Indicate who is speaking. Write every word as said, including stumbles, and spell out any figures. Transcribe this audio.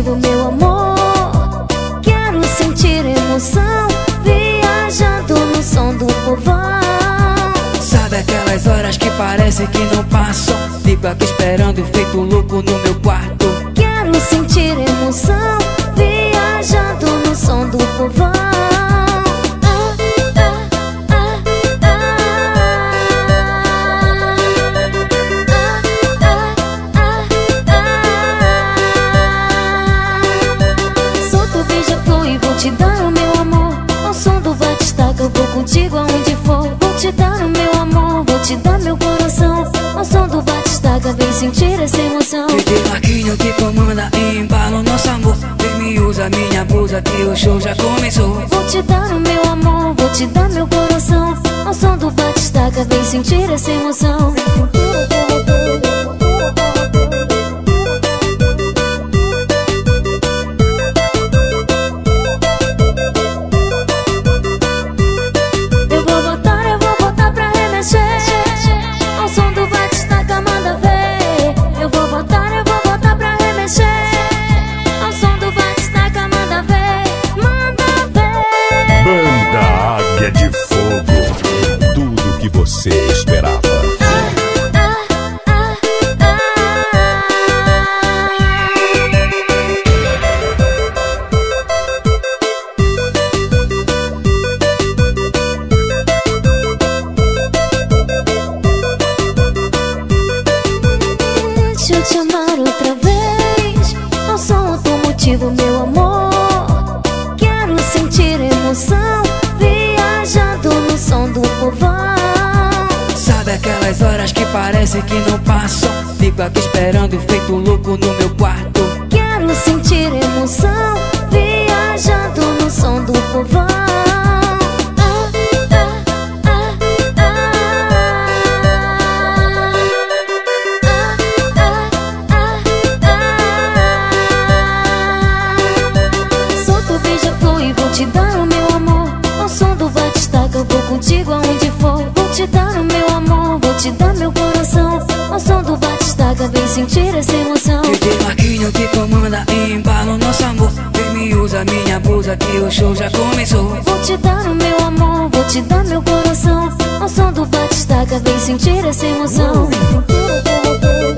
Speaker 1: motivo, meu amor. Quero sentir emoção, viajando no som do povão.
Speaker 2: Sabe aquelas horas que parece que não passam? Fico aqui esperando, feito louco no meu quarto.
Speaker 1: Quero sentir emoção, viajando no som do povão. Vou te dar o meu amor, ao som do batistaca eu vou contigo aonde for. Vou te dar o meu amor, vou te dar meu coração, ao som do batistaca vem sentir essa emoção.
Speaker 2: D J Marquinho que comanda e embala o nosso amor. Vem me usa minha blusa que o show já começou.
Speaker 1: Vou te dar o meu amor, vou te dar meu coração, ao som do batistaca vem sentir essa emoção.
Speaker 3: Você esperava.
Speaker 1: Deixa eu te amar outra vez, ao som automotivo, meu amor. Quero sentir emoção, viajando no som do povão.
Speaker 2: Sabe aquelas horas que parece que não passam? Fico aqui esperando, feito louco no meu quarto.
Speaker 1: Quero sentir emoção, viajando no som do povão. Solta o beija-flor e vou te dar o meu amor, ao som do batistaca eu vou contigo aonde for. Vou te dar o meu amor, vou te dar meu coração, ao som do batistaca vem sentir essa emoção.
Speaker 2: D J Marquinho que comanda e embala o nosso amor. Vem me usa minha blusa que o show já começou.
Speaker 1: Vou te dar o meu amor, vou te dar meu coração, ao som do batistaca vem sentir essa emoção.